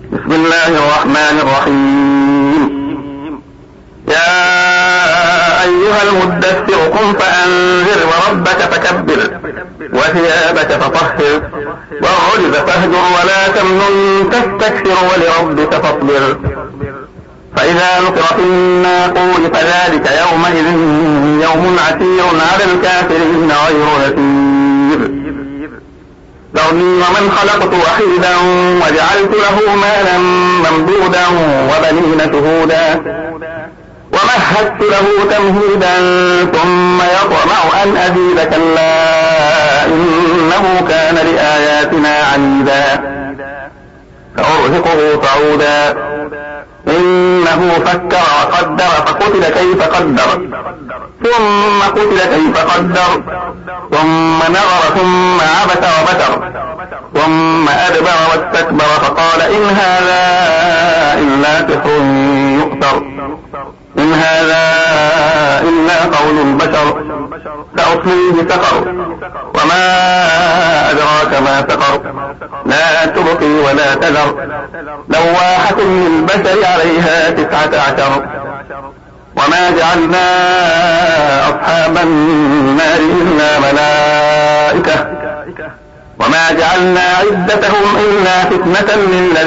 بسم الله الرحمن الرحيم. يا أيها المدثر قم فأنذر وربك فكبر وثيابك فطهر والرجز فاهجر ولا تمنن تستكثر ولربك فاصبر. فإذا نقر في الناقور فذلك يومئذ يوم عسير على الكافرين غير يسير. ذرني ومن خلقت وحيدا وجعلت له مالا ممدودا وبنين شهودا ومهدت له تمهيدا ثم يطمع أن أزيد كلا إنه كان لآياتنا عنيدا فأرهقه صعودا إنه فكر وقدر فقتل كيف قدر ثم قتل كيف قدر ثم نظر ثم عبس وبشر ثم أدبر واستكبر فقال إن هذا إلا سحر يؤثر إن هذا إلا قول البشر سأصليه سقر وما أدراك ما سقر لا تبقي ولا تذر لواحة للبشر عليها 19 وما جعلنا أصحاب النار إلا ملائكة وما جعلنا عدتهم إلا فتنة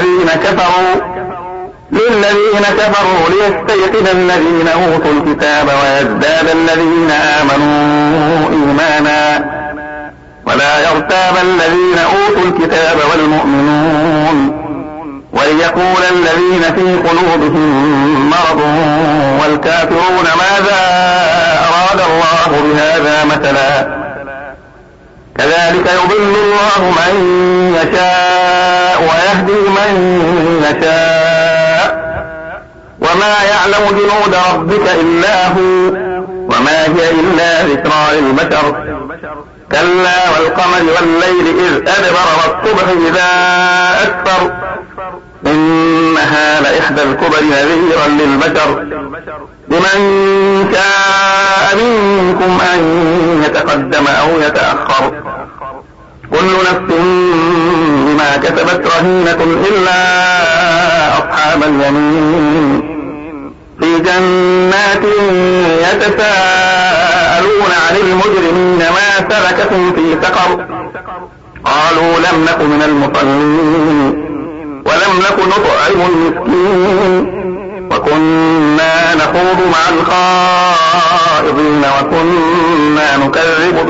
للذين كفروا ليستيقن الذين أوتوا الكتاب ويزداد الذين آمنوا إيمانا ولا يرتاب الذين أوتوا الكتاب والمؤمنون وليقول الذين في قلوبهم مرض والكافرون ماذا أراد الله بهذا مثلا كذلك يضل الله من يشاء ويهدي من يشاء وما يعلم جنود ربك إلا هو وما هي إلا ذكرى للبشر كلا والقمر والليل إذ أدبر والصبح إذا أسفر إنها لإحدى الكبر نذيرا للبشر لمن شاء منكم أن يتقدم أو يتأخر كل نفس بما كسبت رهينة إلا أصحاب اليمين في جنات يتساءلون عن المجرمين ما سلككم في سقر قالوا لم نك من المصلين ولم نك نطعم المسكين وكنا نخوض مع الخائضين وكنا نكذب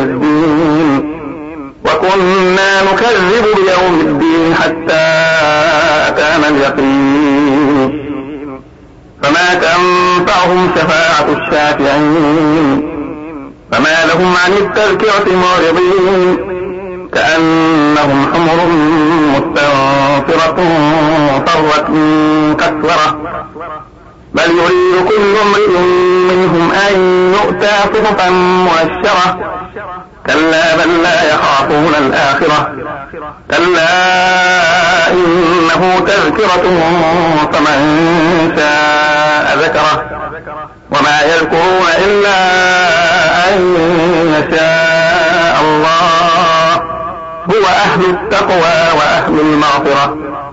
بيوم الدين حتى أتانا اليقين فما تنفعهم شفاعة الشافعين فما لهم عن التذكرة معرضين كأنهم حمر مستنفرة فرت من قسورة بل يريد كل امرئ منهم أن يؤتى صحفا منشرة كلا بل لا يخافون الآخرة كلا إنه تذكرة فمن شاء ذكره وما يذكرون إلا أن يشاء الله هو أهل التقوى وأهل المغفرة